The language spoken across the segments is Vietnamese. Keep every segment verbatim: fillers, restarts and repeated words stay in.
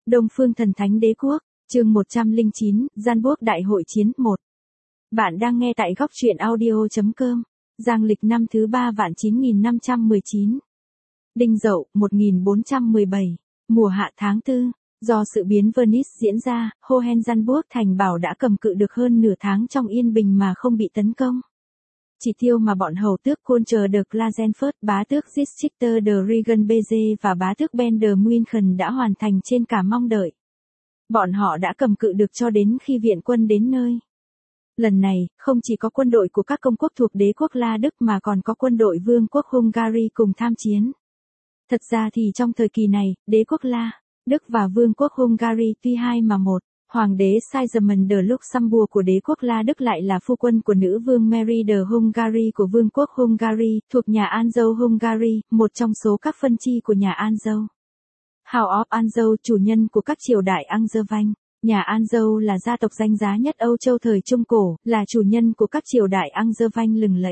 Đông Phương Thần Thánh Đế Quốc, chương một trăm lẻ chín, Gian Quốc Đại Hội Chiến một. Bạn đang nghe tại góc truyện audio chấm com, Giang lịch năm thứ ba vạn chín nghìn năm trăm mười chín. Đinh Dậu, một nghìn bốn trăm mười bảy, mùa hạ tháng tư, do sự biến Venice diễn ra, Hohenzollernburg thành bảo đã cầm cự được hơn nửa tháng trong yên bình mà không bị tấn công. Chỉ tiêu mà bọn hầu tước Concher de Klagenfurt, bá tước Schichter de Regenbeze và bá tước Ben de München đã hoàn thành trên cả mong đợi. Bọn họ đã cầm cự được cho đến khi viện quân đến nơi. Lần này, không chỉ có quân đội của các công quốc thuộc đế quốc La Đức mà còn có quân đội vương quốc Hungary cùng tham chiến. Thật ra thì trong thời kỳ này, đế quốc La, Đức và vương quốc Hungary tuy hai mà một. Hoàng đế Sigismund de Luxembourg của đế quốc La Đức lại là phu quân của nữ vương Mary de Hungary của vương quốc Hungary, thuộc nhà Anjou Hungary, một trong số các phân chi của nhà Anjou. House of Anjou, chủ nhân của các triều đại Angevin. Nhà Anjou là gia tộc danh giá nhất Âu Châu thời Trung Cổ, là chủ nhân của các triều đại Angevin lừng lẫy.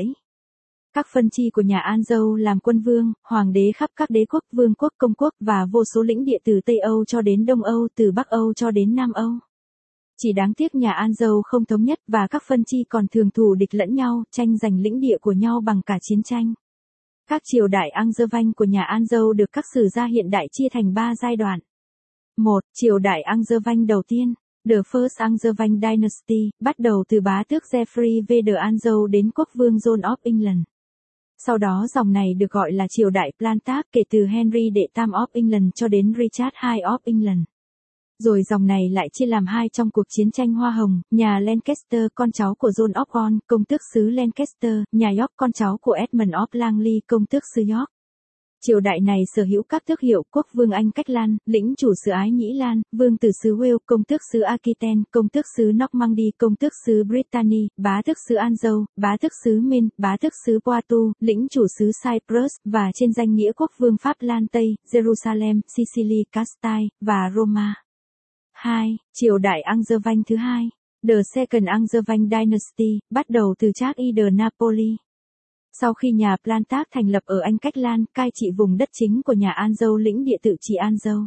Các phân chi của nhà Anjou làm quân vương, hoàng đế khắp các đế quốc, vương quốc, công quốc và vô số lĩnh địa từ Tây Âu cho đến Đông Âu, từ Bắc Âu cho đến Nam Âu. Chỉ đáng tiếc nhà Anjou không thống nhất và các phân chi còn thường thù địch lẫn nhau, tranh giành lĩnh địa của nhau bằng cả chiến tranh. Các triều đại Angevin của nhà Anjou được các sử gia hiện đại chia thành ba giai đoạn. một. Triều đại Angevin đầu tiên, The First Angevin Dynasty, bắt đầu từ bá tước Geoffrey V de Anjou đến quốc vương John of England. Sau đó dòng này được gọi là triều đại Plantagenet kể từ Henry đệ tam of England cho đến Richard the Second of England. Rồi dòng này lại chia làm hai trong cuộc chiến tranh Hoa Hồng, nhà Lancaster con cháu của John of Gaunt, công tước xứ Lancaster, nhà York con cháu của Edmund of Langley, công tước xứ York. Triều đại này sở hữu các tước hiệu quốc vương Anh Cách Lan, lĩnh chủ xứ Ái Nhĩ Lan, vương tử xứ Wales, công tước xứ Aquitaine, công tước xứ Normandy, công tước xứ Brittany, bá tước xứ Anjou, bá tước xứ Maine, bá tước xứ Poitou, lĩnh chủ xứ Cyprus, và trên danh nghĩa quốc vương Pháp Lan Tây, Jerusalem, Sicily, Castile, và Roma. hai. Triều đại Angevin thứ hai, The Second Angevin Dynasty, bắt đầu từ Charles I de Napoli. Sau khi nhà Plantagenet thành lập ở Anh Cách Lan, cai trị vùng đất chính của nhà Anjou lĩnh địa tự trị Anjou.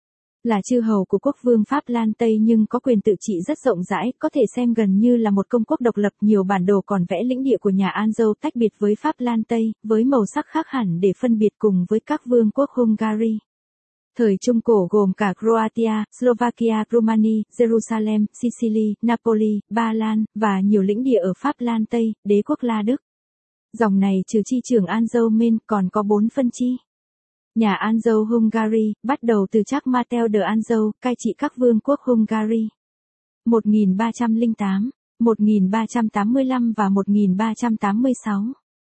Là chư hầu của quốc vương Pháp Lan Tây nhưng có quyền tự trị rất rộng rãi, có thể xem gần như là một công quốc độc lập. Nhiều bản đồ còn vẽ lĩnh địa của nhà Anjou tách biệt với Pháp Lan Tây, với màu sắc khác hẳn để phân biệt cùng với các vương quốc Hungary. Thời Trung Cổ gồm cả Croatia, Slovakia, Romania, Jerusalem, Sicily, Napoli, Ba Lan, và nhiều lĩnh địa ở Pháp Lan Tây, đế quốc La Đức. Dòng này trừ chi trưởng Anjou Maine còn có bốn phân chi. Nhà Anjou Hungary, bắt đầu từ Charles Martel de Anjou, cai trị các vương quốc Hungary. một nghìn ba trăm lẻ tám, một nghìn ba trăm tám mươi lăm và một nghìn ba trăm tám mươi sáu.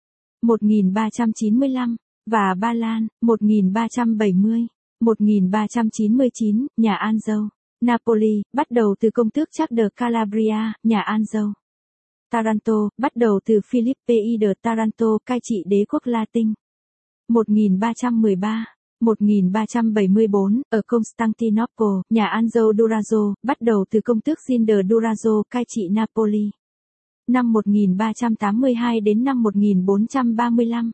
một nghìn ba trăm chín mươi lăm, và Ba Lan, một nghìn ba trăm bảy mươi. một nghìn ba trăm chín mươi chín, nhà Anjou. Napoli, bắt đầu từ công tước Charles de Calabria, nhà Anjou. Taranto, bắt đầu từ Philippe I de Taranto, cai trị đế quốc Latin. một nghìn ba trăm mười ba, một nghìn ba trăm bảy mươi tư, ở Constantinople, nhà Anjou Durazzo, bắt đầu từ công tước Jean de Durazzo, cai trị Napoli. Năm một nghìn ba trăm tám mươi hai đến năm một nghìn bốn trăm ba mươi lăm.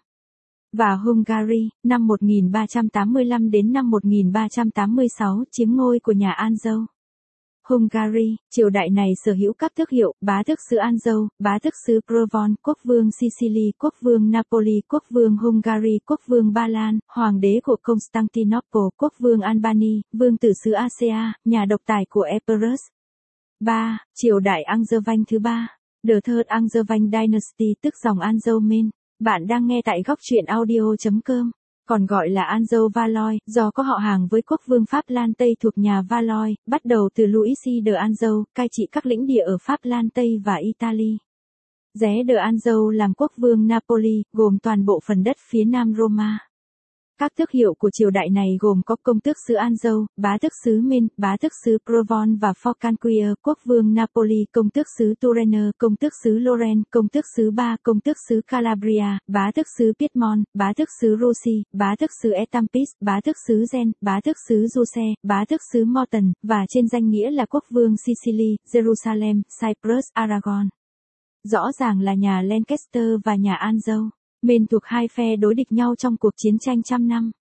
Và Hungary, năm một nghìn ba trăm tám mươi lăm đến năm một nghìn ba trăm tám mươi sáu, chiếm ngôi của nhà Anjou. Hungary, triều đại này sở hữu các tước hiệu, bá tước xứ Anjou, bá tước xứ Provence, quốc vương Sicily, quốc vương Napoli, quốc vương Hungary, quốc vương Ba Lan, hoàng đế của Constantinople, quốc vương Albany, vương tử xứ Asia, nhà độc tài của Epirus. ba. Triều đại Angevin thứ ba, The Third Angevin Dynasty, tức dòng Anjou Maine. Bạn đang nghe tại góc truyện audio chấm com, còn gọi là Anjou Valois, do có họ hàng với quốc vương Pháp Lan Tây thuộc nhà Valois, bắt đầu từ Louis I de Anjou, cai trị các lĩnh địa ở Pháp Lan Tây và Italy. Ré de Anjou làm quốc vương Napoli, gồm toàn bộ phần đất phía nam Roma. Các tước hiệu của triều đại này gồm có công tước xứ Anjou, bá tước xứ Maine, bá tước xứ Provence và Forcalquier, quốc vương Napoli, công tước xứ Touraine, công tước xứ Lorraine, công tước xứ Bar, công tước xứ Calabria, bá tước xứ Piedmont, bá tước xứ Rossi, bá tước xứ Etampes, bá tước xứ Gen, bá tước xứ Giuse, bá tước xứ Morton, và trên danh nghĩa là quốc vương Sicily, Jerusalem, Cyprus, Aragon. Rõ ràng là nhà Lancaster và nhà Anjou Maine thuộc hai phe đối địch nhau trong cuộc chiến tranh trăm năm.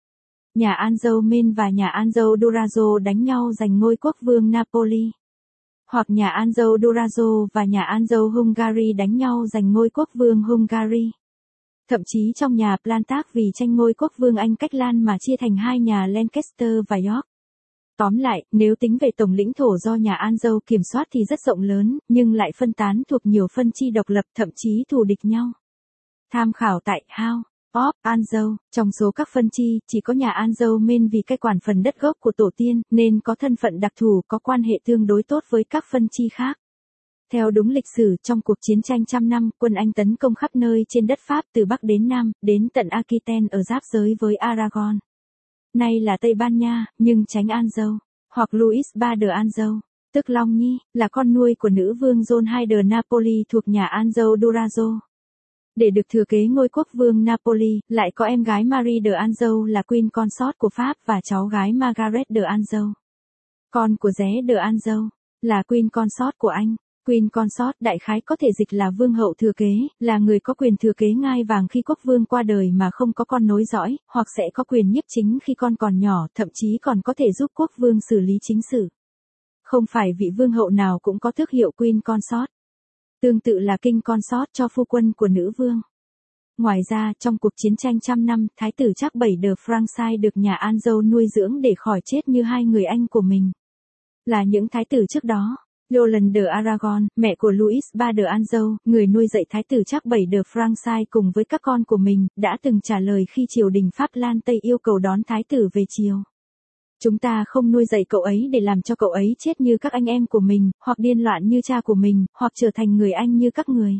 Nhà Anjou và nhà Anjou Durazo đánh nhau giành ngôi quốc vương Napoli. Hoặc nhà Anjou Durazo và nhà Anjou Hungary đánh nhau giành ngôi quốc vương Hungary. Thậm chí trong nhà Plantagenet vì tranh ngôi quốc vương Anh cách Lan mà chia thành hai nhà Lancaster và York. Tóm lại, nếu tính về tổng lãnh thổ do nhà Anjou kiểm soát thì rất rộng lớn, nhưng lại phân tán thuộc nhiều phân chi độc lập thậm chí thù địch nhau. Tham khảo tại House of Anjou, trong số các phân chi, chỉ có nhà Anjou Main vì cai quản phần đất gốc của tổ tiên, nên có thân phận đặc thù, có quan hệ tương đối tốt với các phân chi khác. Theo đúng lịch sử, trong cuộc chiến tranh trăm năm, quân Anh tấn công khắp nơi trên đất Pháp từ Bắc đến Nam, đến tận Aquitaine ở giáp giới với Aragon. Nay là Tây Ban Nha, nhưng tránh Anjou, hoặc Louis ba de Anjou, tức Long Nhi, là con nuôi của nữ vương John hai de Napoli thuộc nhà Anjou Durazo. Để được thừa kế ngôi quốc vương Napoli, lại có em gái Marie de Anjou là Queen Consort của Pháp và cháu gái Margaret de Anjou. Con của Ré de Anjou, là Queen Consort của Anh. Queen Consort đại khái có thể dịch là vương hậu thừa kế, là người có quyền thừa kế ngai vàng khi quốc vương qua đời mà không có con nối dõi, hoặc sẽ có quyền nhiếp chính khi con còn nhỏ, thậm chí còn có thể giúp quốc vương xử lý chính sự. Không phải vị vương hậu nào cũng có tước hiệu Queen Consort. Tương tự là King Consort cho phu quân của nữ vương. Ngoài ra, trong cuộc chiến tranh trăm năm, Thái tử Charles bảy de France được nhà Anjou nuôi dưỡng để khỏi chết như hai người anh của mình. Là những thái tử trước đó. Yolande de Aragon, mẹ của Louis ba de Anjou, người nuôi dạy thái tử Charles bảy de France cùng với các con của mình, đã từng trả lời khi triều đình Pháp Lan Tây yêu cầu đón thái tử về triều. Chúng ta không nuôi dạy cậu ấy để làm cho cậu ấy chết như các anh em của mình, hoặc điên loạn như cha của mình, hoặc trở thành người anh như các người.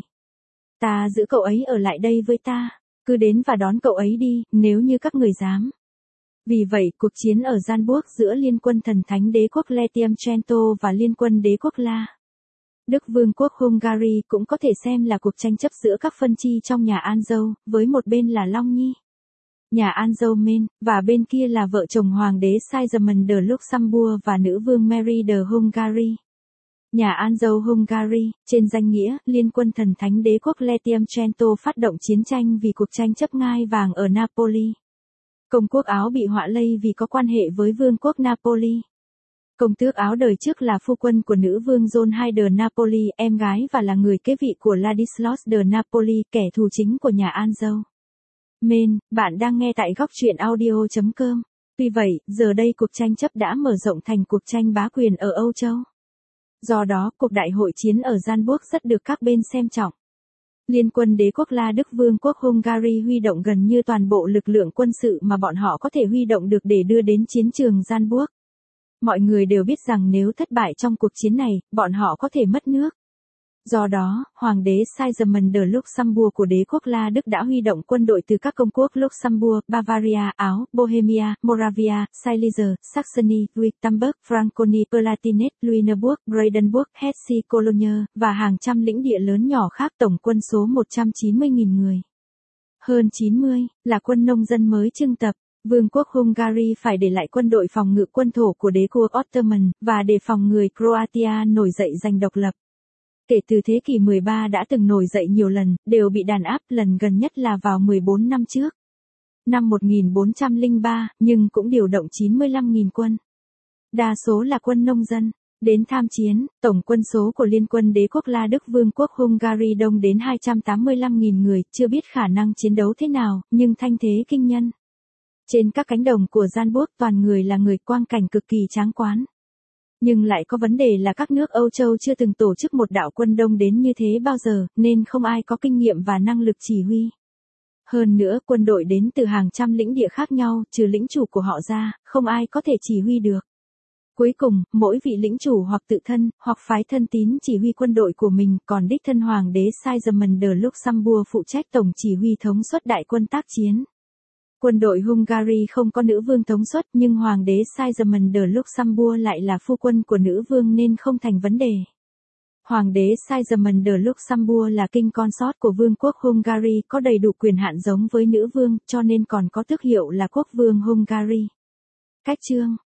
Ta giữ cậu ấy ở lại đây với ta, cứ đến và đón cậu ấy đi, nếu như các người dám. Vì vậy, cuộc chiến ở Gianburg giữa liên quân thần thánh đế quốc Latium Trento và liên quân đế quốc La. Đức Vương quốc Hungary cũng có thể xem là cuộc tranh chấp giữa các phân chi trong nhà Anjou, với một bên là Long Nhi, nhà Anjou Main, và bên kia là vợ chồng hoàng đế Sigismund de Luxembourg và nữ vương Mary de Hungary. Nhà Anjou Hungary, trên danh nghĩa, liên quân thần thánh đế quốc Latium Trento phát động chiến tranh vì cuộc tranh chấp ngai vàng ở Napoli. Công quốc Áo bị họa lây vì có quan hệ với vương quốc Napoli. Công tước Áo đời trước là phu quân của nữ vương John hai de Napoli, em gái và là người kế vị của Ladislaus de Napoli, kẻ thù chính của nhà Anjou. Main, bạn đang nghe tại góc truyện audio chấm com. Tuy vậy, giờ đây cuộc tranh chấp đã mở rộng thành cuộc tranh bá quyền ở Âu Châu. Do đó, cuộc đại hội chiến ở Gianburg rất được các bên xem trọng. Liên quân đế quốc La Đức Vương quốc Hungary huy động gần như toàn bộ lực lượng quân sự mà bọn họ có thể huy động được để đưa đến chiến trường Gianburg. Mọi người đều biết rằng nếu thất bại trong cuộc chiến này, bọn họ có thể mất nước. Do đó, Hoàng đế Sigismund de Luxembourg của đế quốc La Đức đã huy động quân đội từ các công quốc Luxembourg, Bavaria, Áo, Bohemia, Moravia, Silesia, Saxony, Wittenberg, Franconie, Palatinate, Lüneburg, Brandenburg, Hesse, Cologne, và hàng trăm lĩnh địa lớn nhỏ khác, tổng quân số một trăm chín mươi nghìn người. Hơn chín mươi, là quân nông dân mới trưng tập. Vương quốc Hungary phải để lại quân đội phòng ngự quân thổ của đế quốc Ottoman, và đề phòng người Croatia nổi dậy giành độc lập. Kể từ thế kỷ mười ba đã từng nổi dậy nhiều lần, đều bị đàn áp, lần gần nhất là vào mười bốn năm trước. Năm một nghìn bốn trăm lẻ ba, nhưng cũng điều động chín mươi lăm nghìn quân. Đa số là quân nông dân. Đến tham chiến, tổng quân số của liên quân đế quốc La Đức Vương quốc Hungary đông đến hai trăm tám mươi lăm nghìn người, chưa biết khả năng chiến đấu thế nào, nhưng thanh thế kinh nhân. Trên các cánh đồng của Gianburg toàn người là người, quang cảnh cực kỳ tráng quán. Nhưng lại có vấn đề là các nước Âu Châu chưa từng tổ chức một đạo quân đông đến như thế bao giờ, nên không ai có kinh nghiệm và năng lực chỉ huy. Hơn nữa, quân đội đến từ hàng trăm lĩnh địa khác nhau, trừ lĩnh chủ của họ ra, không ai có thể chỉ huy được. Cuối cùng, mỗi vị lĩnh chủ hoặc tự thân, hoặc phái thân tín chỉ huy quân đội của mình, còn đích thân Hoàng đế Sigismund de Luxembourg phụ trách tổng chỉ huy thống suất đại quân tác chiến. Quân đội Hungary không có nữ vương thống suất, nhưng Hoàng đế Sigismund de Luxembourg lại là phu quân của nữ vương nên không thành vấn đề. Hoàng đế Sigismund de Luxembourg là King Consort của Vương quốc Hungary, có đầy đủ quyền hạn giống với nữ vương, cho nên còn có tước hiệu là quốc vương Hungary. Cách chương